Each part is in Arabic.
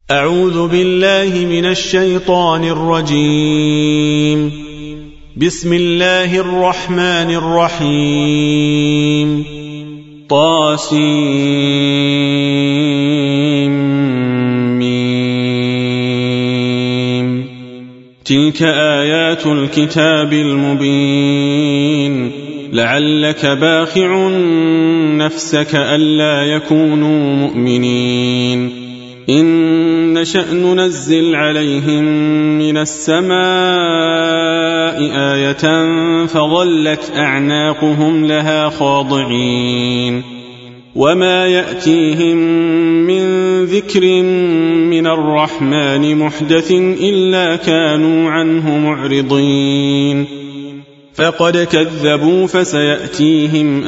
أعوذ بالله من الشيطان الرجيم. بسم الله الرحمن الرحيم. طاسيم. تلك آيات الكتاب المبين. لعلك باخع نفسك ألا يكونوا مؤمنين. إن نشأ ننزل عليهم من السماء آية فظلت أعناقهم لها خاضعين. وما يأتيهم من ذكر من الرحمن محدث إلا كانوا عنه معرضين. فقد كذبوا فسيأتيهم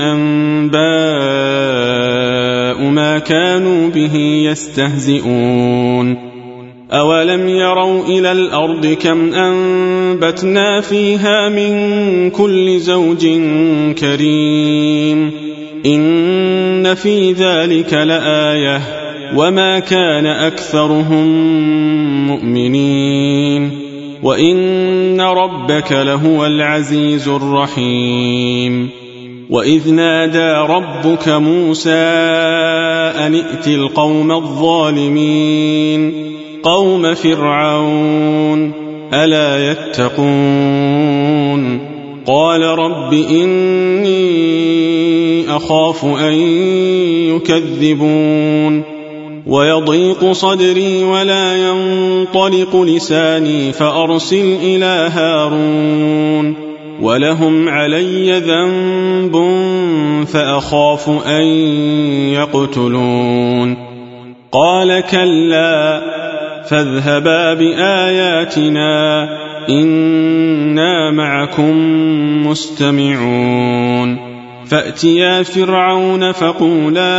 أنباء ما كانوا به يستهزئون. أولم يروا إلى الأرض كم أنبتنا فيها من كل زوج كريم. إن في ذلك لآية وما كان أكثرهم مؤمنين وإن ربك لهو العزيز الرحيم. وإذ نادى ربك موسى أن ائت القوم الظالمين قوم فرعون ألا يتقون. قال رب إني أخاف أن يكذبون ويضيق صدري ولا ينطلق لساني فأرسل إلى هارون ولهم علي ذنب فأخاف أن يقتلون. قال كلا فاذهبا بآياتنا إنا معكم مستمعون. فأتيا فرعون فقولا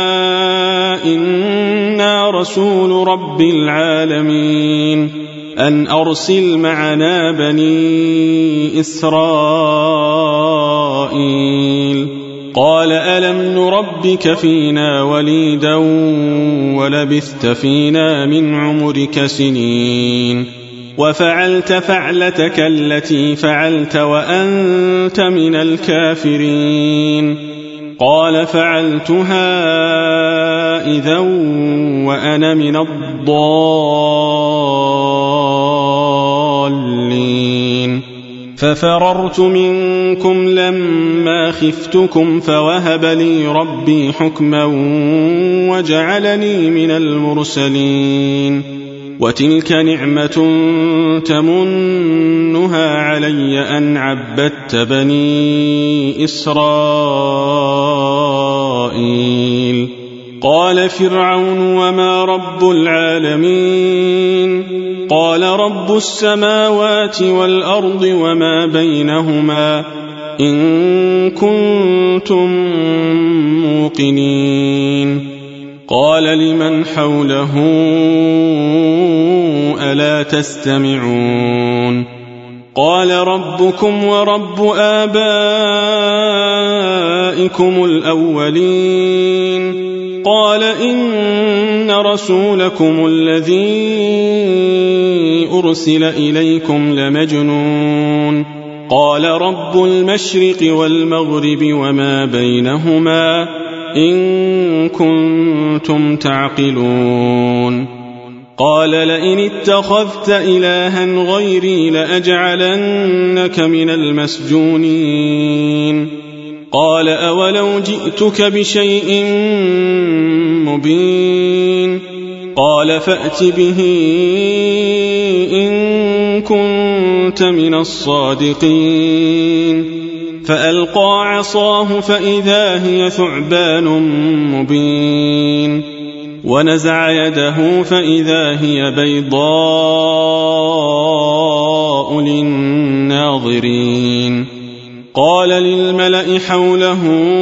إنا رسول رب العالمين أن أرسل معنا بني إسرائيل. قال ألم نربك فينا وليدا ولبثت فينا من عمرك سنين وفعلت فعلتك التي فعلت وأنت من الكافرين. قال فعلتها إذا وأنا من الضالين. ففررت منكم لما خفتكم فوهب لي ربي حكما وجعلني من المرسلين. وتلك نعمة تمنها علي أن عبدت بني إسرائيل. قال فرعون وما رب العالمين؟ قال رب السماوات والأرض وما بينهما إن كنتم موقنين. قال لمن حوله ألا تستمعون؟ قال ربكم ورب آبائكم الأولين. قال إن رسولكم الذي أرسل إليكم لمجنون. قال رب المشرق والمغرب وما بينهما إن كنتم تعقلون. قال لئن اتخذت إلها غيري لأجعلنك من المسجونين. قال أولو جئتك بشيء مبين؟ قال فأت به إن كنت من الصادقين. فألقى عصاه فإذا هي ثعبان مبين ونزع يده فإذا هي بيضاء للناظرين. قال للملأ حوله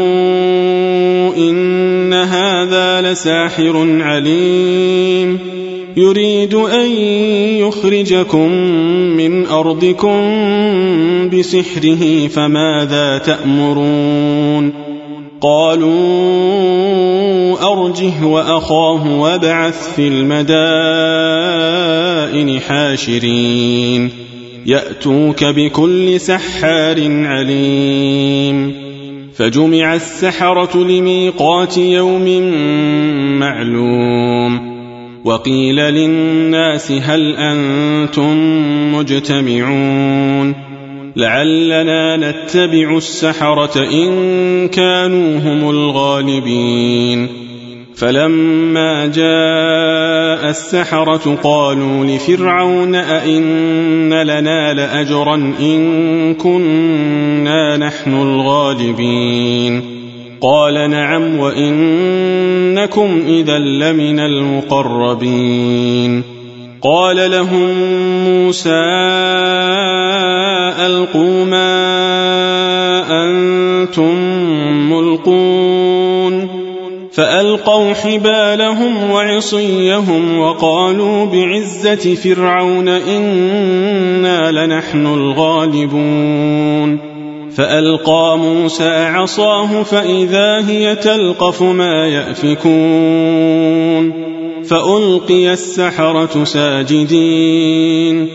إن هذا لساحر عليم يريد أن يخرجكم من أرضكم بسحره فماذا تأمرون؟ قالوا أرجه وأخاه وابعث في المدائن حاشرين يأتوك بكل سحار عليم فجمع السحرة لميقات يوم معلوم وقيل للناس هل أنتم مجتمعون لعلنا نتبع السحرة إن كانوا هم الغالبين فلما جاء السحرة قالوا لفرعون أئن لنا لأجرا إن كنا نحن الغالبين قال نعم وإنكم إذا لمن المقربين قال لهم موسى ألقوا ما أنتم ملقون فألقوا حبالهم وعصيهم وقالوا بعزة فرعون إنا لنحن الغالبون فألقى موسى عصاه فإذا هي تلقف ما يأفكون فألقي السحرة ساجدين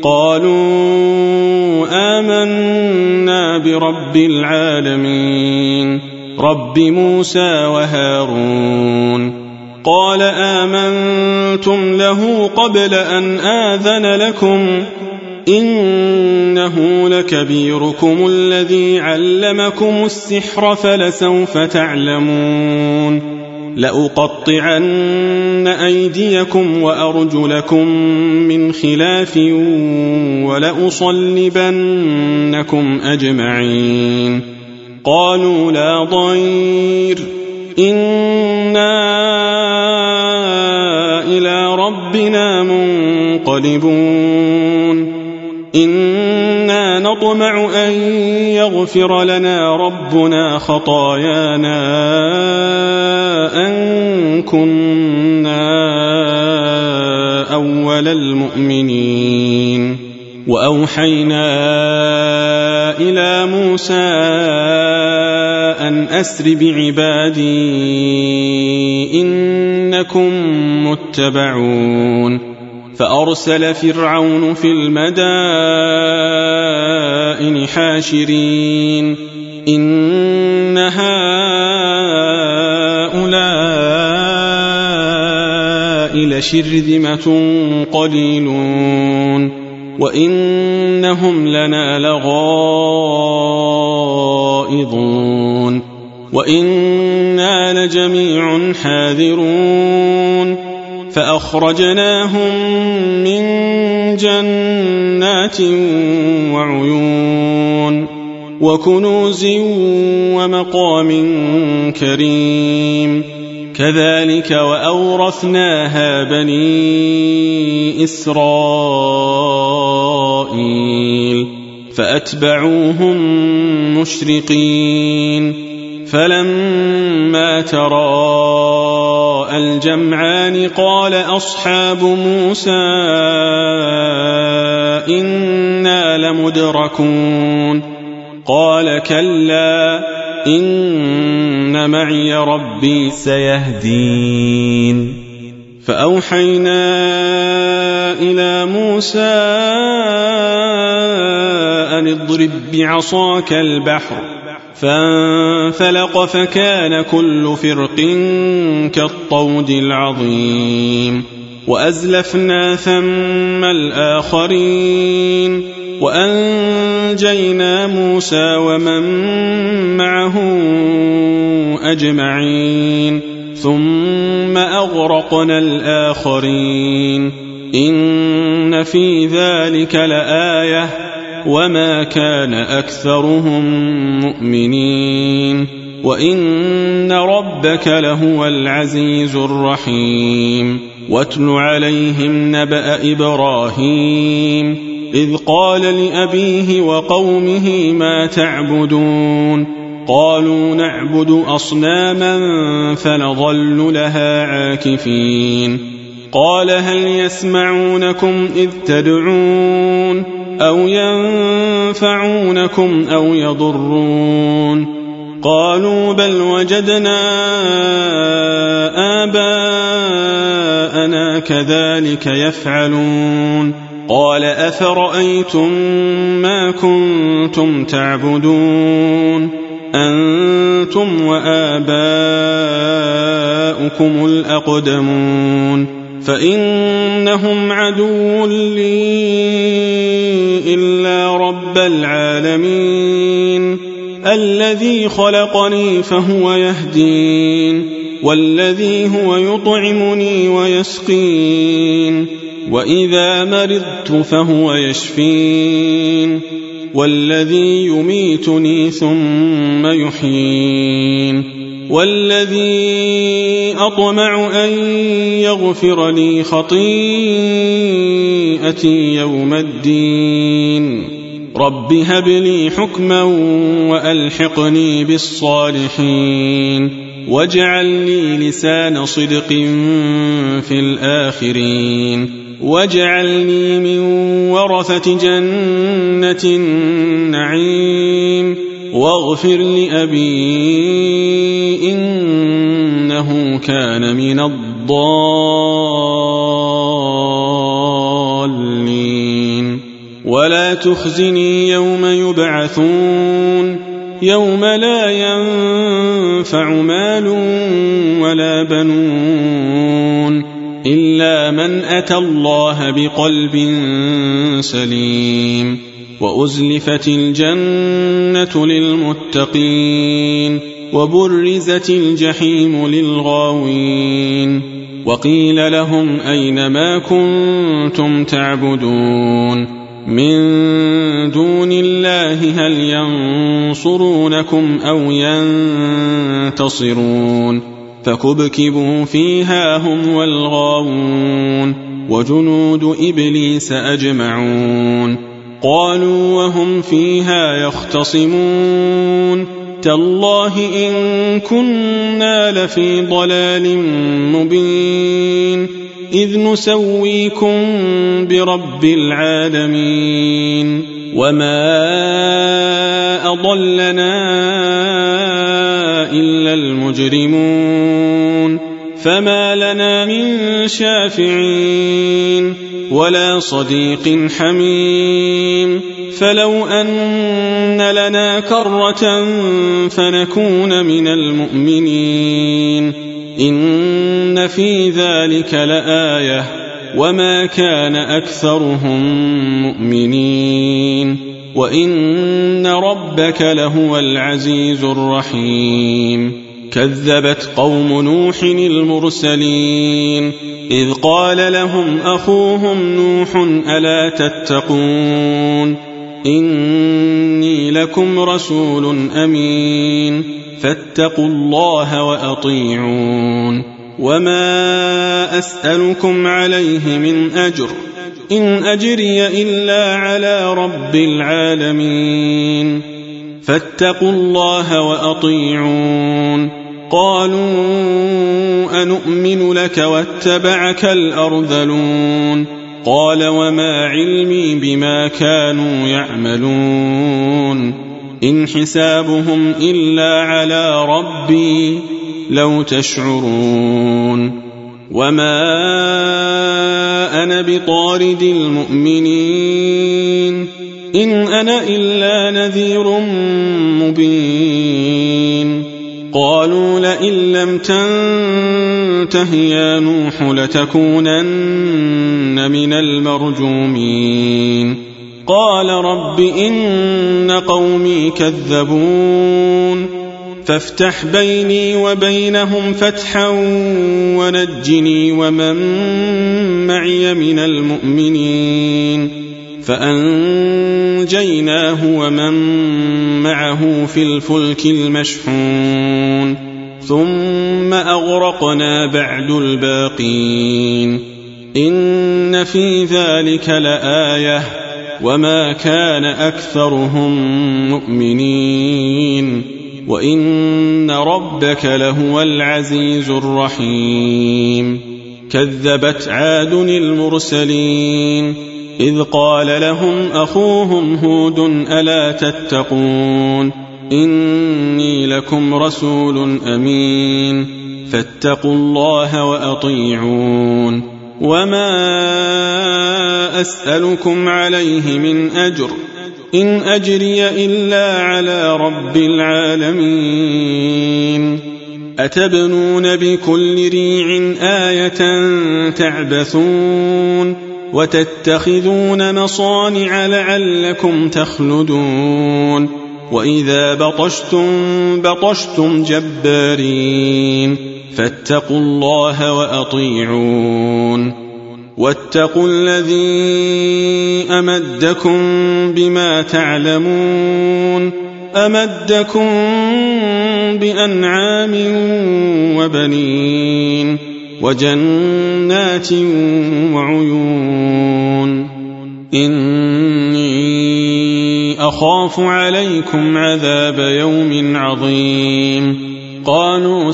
قالوا آمنا برب العالمين رب موسى وهارون قال آمنتم له قبل أن آذن لكم إنه لكبيركم الذي علمكم السحر فلسوف تعلمون لأقطعن أيديكم وأرجلكم من خلاف ولأصلبنكم أجمعين قالوا لا ضير إنا إلى ربنا منقلبون إنا نطمع أن يغفر لنا ربنا خطايانا أن كنا أول المؤمنين وأوحينا إلى موسى أن أسر بعبادي إنكم متبعون فأرسل فرعون في المدائن حاشرين إن هؤلاء لشرذمة قليلون وإنهم لنا لغائظون وإنا لجميع حاذرون فأخرجناهم من جنات وعيون وكنوز ومقام كريم كذلك وأورثناها بني إسرائيل فأتبعوهم مشرقين فلما تراءى الجمعان قال أصحاب موسى إنا لمدركون قال كلا إن معي ربي سيهدين فأوحينا إلى موسى أن اضرب بعصاك البحر فانفلق فكان كل فرق كالطود العظيم وأزلفنا ثم الآخرين وأنجينا موسى ومن معه أجمعين ثم أغرقنا الآخرين إن في ذلك لآية وما كان أكثرهم مؤمنين وإن ربك لهو العزيز الرحيم واتل عليهم نبأ إبراهيم إذ قال لأبيه وقومه ما تعبدون قالوا نعبد أصناما فنظل لها عاكفين قال هل يسمعونكم إذ تدعون أو ينفعونكم أو يضرون قالوا بل وجدنا آباءنا كذلك يفعلون قال أفرأيتم ما كنتم تعبدون أنتم وآباؤكم الأقدمون فإنهم عدو لي إلا رب العالمين الذي خلقني فهو يهدين والذي هو يطعمني ويسقين وإذا مرضت فهو يشفين والذي يميتني ثم يحيين والذي أطمع أن يغفر لي خطيئتي يوم الدين رب هب لي حكما وألحقني بالصالحين واجعل لي لسان صدق في الآخرين واجعلني من ورثة جنة النعيم واغفر لأبي إنه كان من الضالين ولا تخزني يوم يبعثون يوم لا ينفع مال ولا بنون إلا من أتى الله بقلب سليم وأزلفت الجنة للمتقين وبرزت الجحيم للغاوين وقيل لهم أين ما كنتم تعبدون من دون الله هل ينصرونكم أو ينتصرون فكبكبوا فيها هم والغاوون وجنود إبليس أجمعون قالوا وهم فيها يختصمون تالله إن كنا لفي ضلال مبين إذ نسويكم برب العالمين وما أضلنا إلا المجرمون فما لنا من شافعين ولا صديق حميم فلو أن لنا كرة فنكون من المؤمنين إن في ذلك لآية وما كان أكثرهم مؤمنين وإن ربك لهو العزيز الرحيم كذبت قوم نوح المرسلين إذ قال لهم أخوهم نوح ألا تتقون إني لكم رسول أمين فاتقوا الله وأطيعون وما أسألكم عليه من أجر إن أجري إلا على رب العالمين فاتقوا الله وأطيعون قالوا أنؤمن لك واتبعك الأرذلون قال وما علمي بما كانوا يعملون إن حسابهم إلا على ربي لو تشعرون وما أنا بطارد المؤمنين إن أنا إلا نذير مبين قالوا لئن لم تنته يا نوح لتكونن من المرجومين قال رب إن قومي كذبون فافتح بيني وبينهم فتحا ونجني ومن معي من المؤمنين فأنجيناه ومن معه في الفلك المشحون ثم أغرقنا بعد الباقين إن في ذلك لآية وما كان أكثرهم مؤمنين وإن ربك لهو العزيز الرحيم كذبت عاد المرسلين إذ قال لهم أخوهم هود ألا تتقون إني لكم رسول أمين فاتقوا الله وأطيعون وما أسألكم عليه من أجر إن أجري إلا على رب العالمين أتبنون بكل ريع آية تعبثون وتتخذون مصانع لعلكم تخلدون وإذا بطشتم جبارين فاتقوا الله وأطيعون واتقوا الذي أمدكم بما تعلمون أمدكم بأنعام وبنين وجنات وعيون إني أخاف عليكم عذاب يوم عظيم قالوا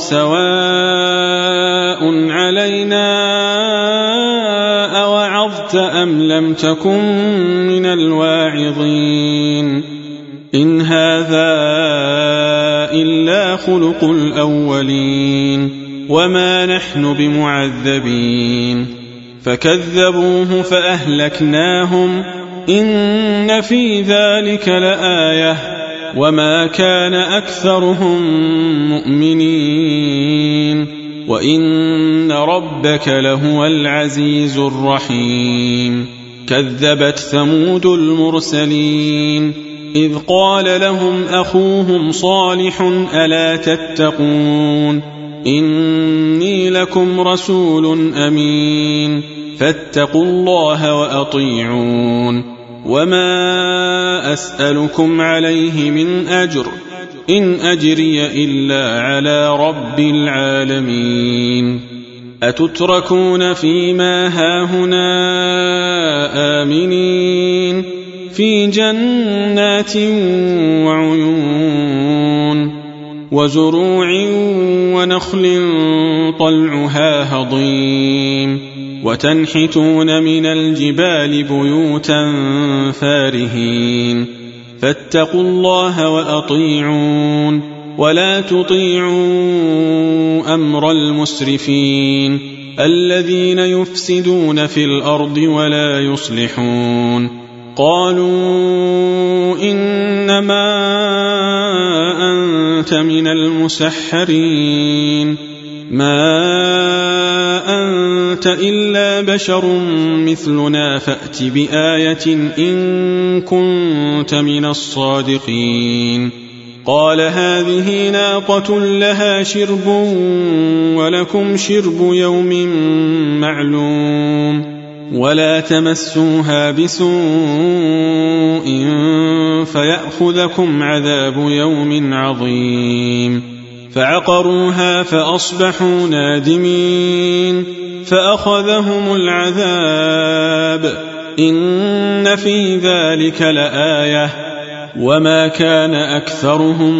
سواء علينا أوعظت أم لم تكن من الواعظين إن هذا إلا خلق الأولين وما نحن بمعذبين فكذبوه فأهلكناهم إن في ذلك لآية وما كان أكثرهم مؤمنين وإن ربك لهو العزيز الرحيم كذبت ثمود المرسلين إذ قال لهم أخوهم صالح ألا تتقون إني لكم رسول أمين فاتقوا الله وأطيعون وما أسألكم عليه من أجر إن أجري إلا على رب العالمين أتتركون فيما هاهنا آمنين في جنات وعيون وزروع ونخل طلعها هضيم وتنحتون من الجبال بيوتا فارهين فاتقوا الله وأطيعون ولا تطيعوا أمر المسرفين الذين يفسدون في الأرض ولا يصلحون قالوا إنما أنت من المسحرين ما أنت إلا بشر مثلنا فأت بآية إن كنت من الصادقين قال هذه ناقة لها شرب ولكم شرب يوم معلوم ولا تمسوها بسوء فيأخذكم عذاب يوم عظيم فعقروها فأصبحوا نادمين فأخذهم العذاب إن في ذلك لآية وما كان أكثرهم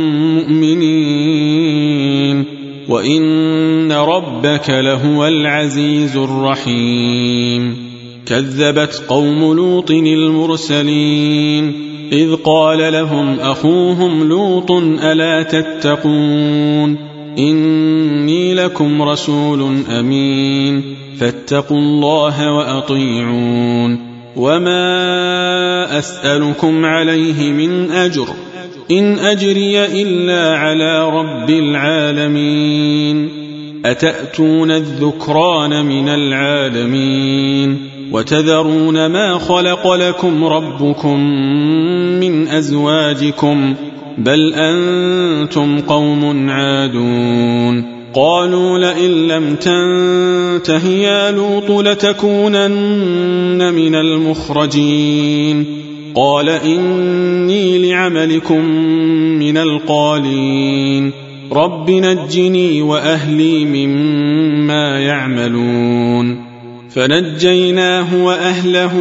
مؤمنين وإن ربك لهو العزيز الرحيم كذبت قوم لوط المرسلين إذ قال لهم أخوهم لوط ألا تتقون إني لكم رسول أمين فاتقوا الله وأطيعون وما أسألكم عليه من أجر إن أجري إلا على رب العالمين أتأتون الذكران من العالمين وتذرون ما خلق لكم ربكم من أزواجكم بل أنتم قوم عادون قالوا لئن لم تنته يا لوط لتكونن من المخرجين قال إني لعملكم من القالين رب نجني وأهلي مما يعملون فنجيناه وأهله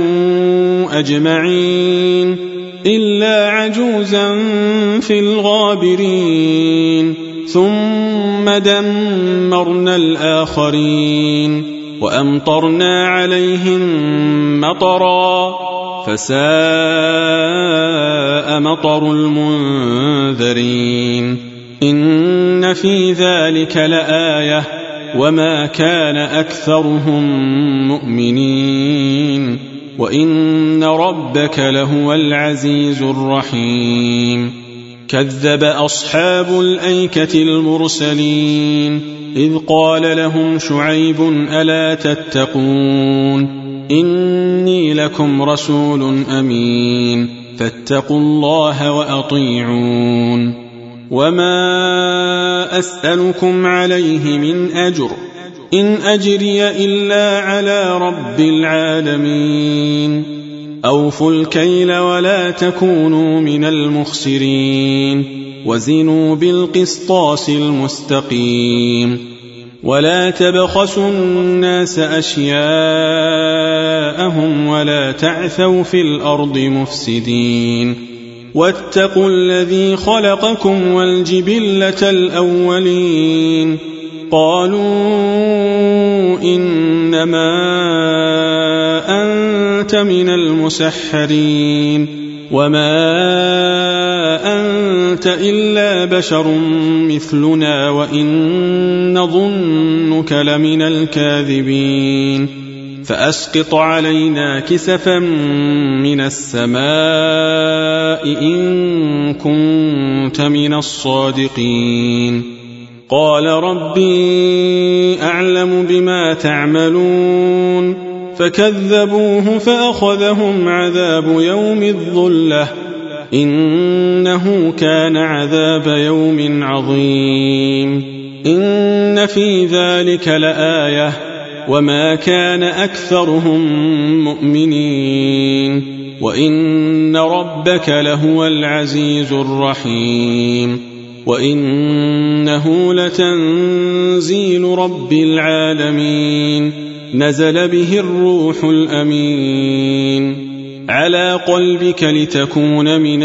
أجمعين إلا عجوزا في الغابرين ثم دمرنا الآخرين وأمطرنا عليهم مطرا فساء مطر منذرين إن في ذلك لآية وما كان أكثرهم مؤمنين وإن ربك لهو العزيز الرحيم كذب أصحاب الأيكة المرسلين إذ قال لهم شعيب ألا تتقون إني لكم رسول أمين فاتقوا الله وأطيعون وما أسألكم عليه من أجر إن أجري إلا على رب العالمين أوفوا الكيل ولا تكونوا من المخسرين وزنوا بالقسطاس المستقيم ولا تبخسوا الناس أشياءهم ولا تعثوا في الأرض مفسدين واتقوا الذي خلقكم والجبلة الأولين قالوا إنما أنت من المسحرين وما أنت إلا بشر مثلنا وإن نظنك لمن الكاذبين فأسقط علينا كسفا من السماء إن كنت من الصادقين قال ربي أعلم بما تعملون فكذبوه فأخذهم عذاب يوم الظلة إنه كان عذاب يوم عظيم إن في ذلك لآية وما كان أكثرهم مؤمنين وإن ربك لهو العزيز الرحيم وإنه لتنزيل رب العالمين نزل به الروح الأمين على قلبك لتكون من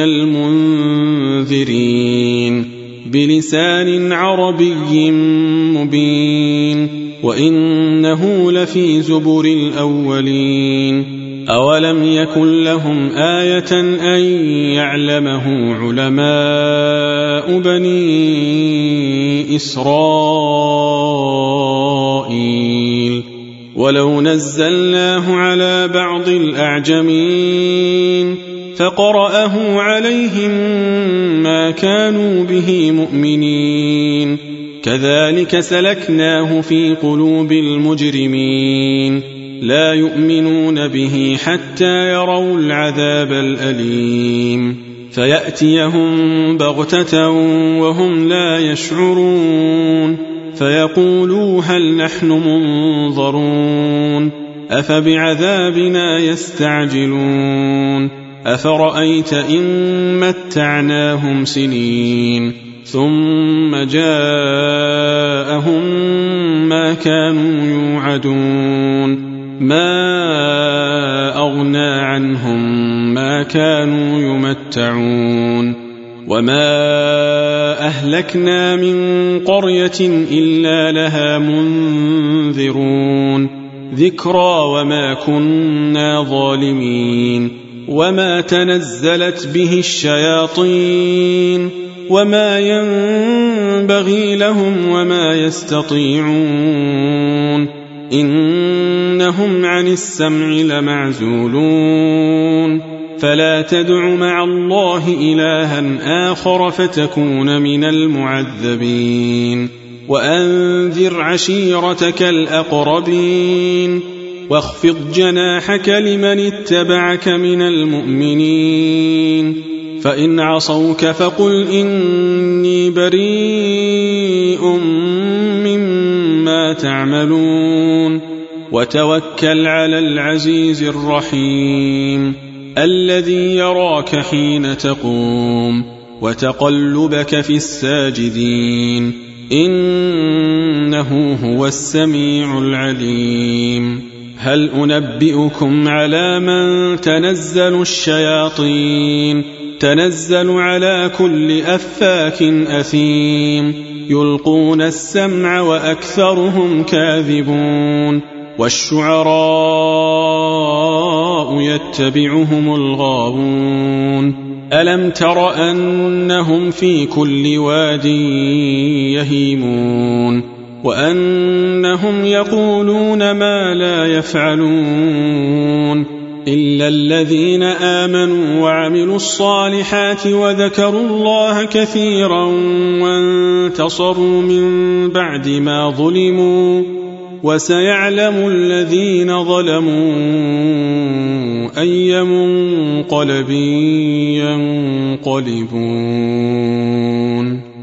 المنذرين بلسان عربي مبين وإنه لفي زبر الأولين أولم يكن لهم آية أن يعلمه علماء بني إسرائيل ولو نزلناه على بعض الأعجمين فقرأه عليهم ما كانوا به مؤمنين كذلك سلكناه في قلوب المجرمين لا يؤمنون به حتى يروا العذاب الأليم فيأتيهم بغتة وهم لا يشعرون فيقولوا هل نحن منظرون أفبعذابنا يستعجلون أفرأيت إن متعناهم سنين ثم جاءهم ما كانوا يوعدون ما أغنى عنهم ما كانوا يمتعون وما أهلكنا من قرية إلا لها منذرون ذكرى وما كنا ظالمين وما تنزلت به الشياطين وما ينبغي لهم وما يستطيعون إنهم عن السمع لمعزولون فلا تدع مع الله إلها آخر فتكون من المعذبين وأنذر عشيرتك الأقربين واخفض جناحك لمن اتبعك من المؤمنين فإن عصوك فقل إني بريء مما تعملون وتوكل على العزيز الرحيم الذي يراك حين تقوم وتقلبك في الساجدين إنه هو السميع العليم هل أنبئكم على من تنزل الشياطين تنزل على كل أفاك أثيم يلقون السمع وأكثرهم كاذبون والشعراء يتبعهم الغاوون ألم تر أنهم في كل واد يهيمون وأنهم يقولون ما لا يفعلون إلا الذين آمنوا وعملوا الصالحات وذكروا الله كثيرا وانتصروا من بعد ما ظلموا وسيعلم الذين ظلموا أي منقلب ينقلبون.